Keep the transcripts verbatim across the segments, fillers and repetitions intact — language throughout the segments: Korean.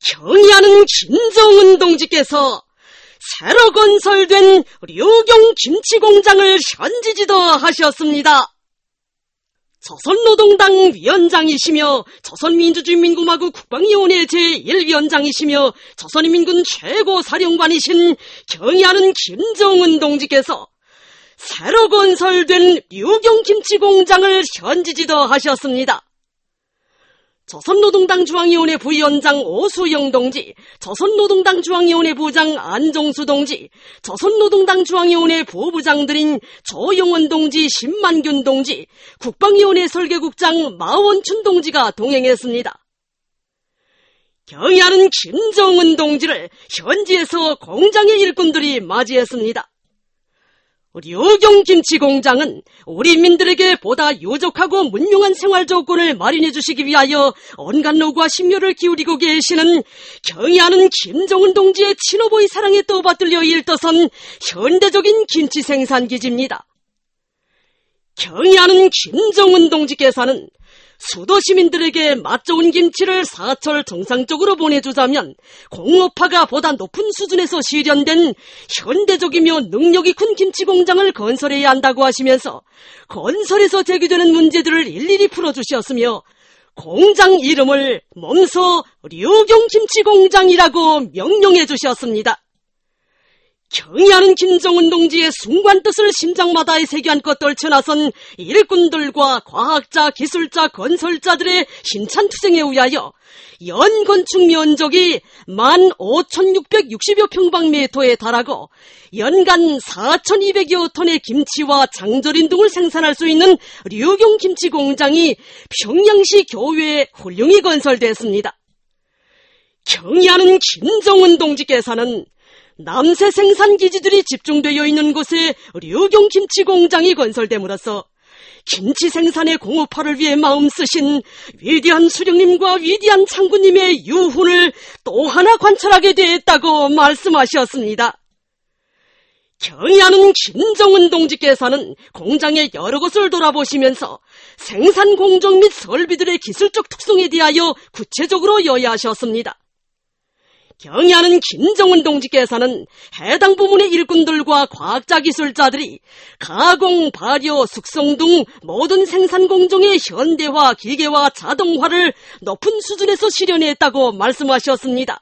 경의하는 김정은 동지께서 새로 건설된 류경 김치공장을 현지지도 하셨습니다. 조선노동당 위원장이시며 조선민주주의민공화국 국방위원회 제일 위원장이시며 조선인민군 최고사령관이신 경의하는 김정은 동지께서 새로 건설된 류경 김치공장을 현지지도 하셨습니다. 조선노동당 중앙위원회 부위원장 오수영 동지, 조선노동당 중앙위원회 부장 안종수 동지, 조선노동당 중앙위원회 부부장들인 조영원 동지, 신만균 동지, 국방위원회 설계국장 마원춘 동지가 동행했습니다. 경의하는 김정은 동지를 현지에서 공장의 일꾼들이 맞이했습니다. 류경 김치공장은 우리 민들에게 보다 유족하고 문명한 생활 조건을 마련해 주시기 위하여 온갖 노고와 심려를 기울이고 계시는 경의하는 김정은 동지의 친어보이 사랑에 떠받들려 일떠선 현대적인 김치 생산 기지입니다. 경의하는 김정은 동지께서는 수도 시민들에게 맛 좋은 김치를 사철 정상적으로 보내주자면 공업화가 보다 높은 수준에서 실현된 현대적이며 능력이 큰 김치공장을 건설해야 한다고 하시면서 건설에서 제기되는 문제들을 일일이 풀어주셨으며 공장 이름을 몸소 류경 김치공장이라고 명명해 주셨습니다. 경의하는 김정은 동지의 숭고한 뜻을 심장마다에 새겨안고 떨쳐나선 일꾼들과 과학자, 기술자, 건설자들의 힘찬 투쟁에 의하여 연 건축 면적이 만 오천육백육십여 평방미터에 달하고 연간 사천이백여 톤의 김치와 장조림 등을 생산할 수 있는 류경 김치 공장이 평양시 교외에 훌륭히 건설됐습니다. 경의하는 김정은 동지께서는 남새 생산기지들이 집중되어 있는 곳에 류경 김치공장이 건설됨으로써 김치 생산의 공업화를 위해 마음 쓰신 위대한 수령님과 위대한 창구님의 유훈을 또 하나 관찰하게 되었다고 말씀하셨습니다. 경의하는 김정은 동지께서는 공장의 여러 곳을 돌아보시면서 생산 공정 및 설비들의 기술적 특성에 대하여 구체적으로 여야하셨습니다. 경의하는 김정은 동지께서는 해당 부문의 일꾼들과 과학자 기술자들이 가공, 발효, 숙성 등 모든 생산 공정의 현대화, 기계화, 자동화를 높은 수준에서 실현했다고 말씀하셨습니다.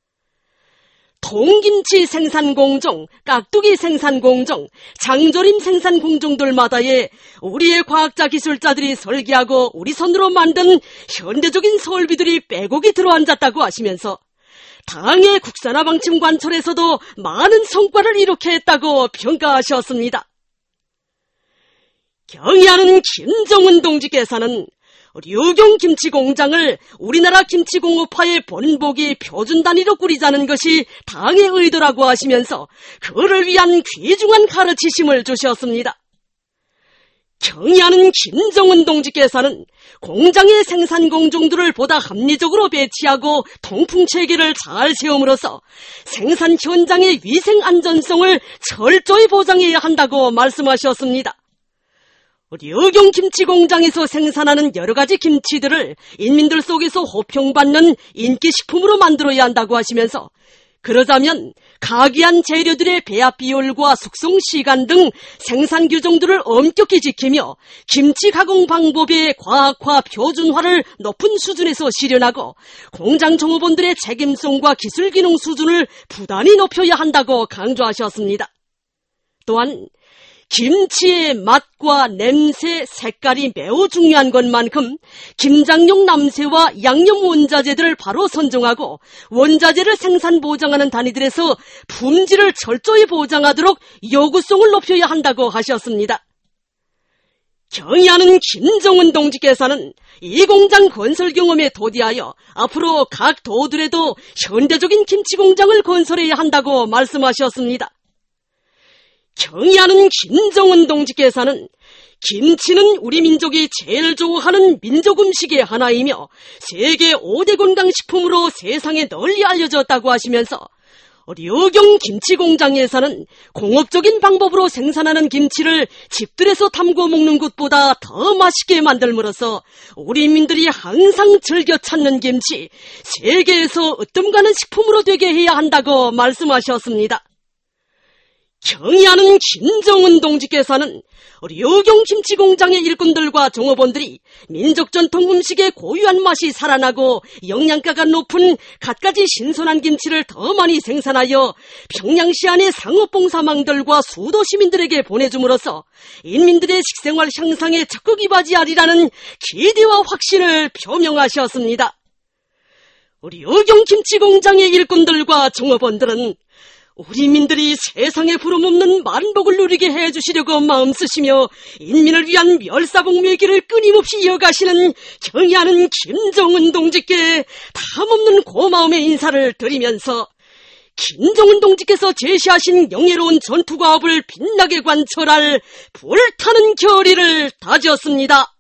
통김치 생산 공정, 깍두기 생산 공정, 장조림 생산 공정들마다에 우리의 과학자 기술자들이 설계하고 우리 손으로 만든 현대적인 설비들이 빼곡히 들어앉았다고 하시면서 당의 국산화 방침 관철에서도 많은 성과를 이룩해 했다고 평가하셨습니다. 경의하는 김정은 동지께서는 류경 김치공장을 우리나라 김치공업화의 본보기 표준 단위로 꾸리자는 것이 당의 의도라고 하시면서 그를 위한 귀중한 가르치심을 주셨습니다. 경의하는 김정은 동지께서는 공장의 생산 공정들을 보다 합리적으로 배치하고 통풍체계를 잘 세움으로써 생산 현장의 위생 안전성을 철저히 보장해야 한다고 말씀하셨습니다. 류경 김치공장에서 생산하는 여러가지 김치들을 인민들 속에서 호평받는 인기식품으로 만들어야 한다고 하시면서 그러자면 가기한 재료들의 배합 비율과 숙성 시간 등 생산 규정들을 엄격히 지키며 김치 가공 방법의 과학화, 표준화를 높은 수준에서 실현하고 공장 종업원들의 책임성과 기술 기능 수준을 부단히 높여야 한다고 강조하셨습니다. 또한 김치의 맛과 냄새, 색깔이 매우 중요한 것만큼 김장용 남새와 양념 원자재들을 바로 선정하고 원자재를 생산 보장하는 단위들에서 품질을 철저히 보장하도록 요구성을 높여야 한다고 하셨습니다. 경의하는 김정은 동지께서는 이 공장 건설 경험에 도디하여 앞으로 각 도들에도 현대적인 김치 공장을 건설해야 한다고 말씀하셨습니다. 경의하는 김정은 동지께서는 김치는 우리 민족이 제일 좋아하는 민족 음식의 하나이며 세계 오 대 건강식품으로 세상에 널리 알려졌다고 하시면서 료경 김치공장에서는 공업적인 방법으로 생산하는 김치를 집들에서 담궈 먹는 것보다 더 맛있게 만들므로써 우리민들이 항상 즐겨 찾는 김치, 세계에서 으뜸가는 식품으로 되게 해야 한다고 말씀하셨습니다. 경의하는 김정은 동지께서는 료경 김치공장의 일꾼들과 종업원들이 민족 전통 음식의 고유한 맛이 살아나고 영양가가 높은 갖가지 신선한 김치를 더 많이 생산하여 평양시 안의 상업봉사망들과 수도 시민들에게 보내줌으로써 인민들의 식생활 향상에 적극 이바지하리라는 기대와 확신을 표명하셨습니다. 료경 김치공장의 일꾼들과 종업원들은 우리민들이 세상에 부름없는 만복을 누리게 해주시려고 마음쓰시며 인민을 위한 멸사복무의 길을 끊임없이 이어가시는 경의하는 김정은 동지께 탐없는 고마움의 인사를 드리면서 김정은 동지께서 제시하신 영예로운 전투과업을 빛나게 관철할 불타는 결의를 다졌습니다.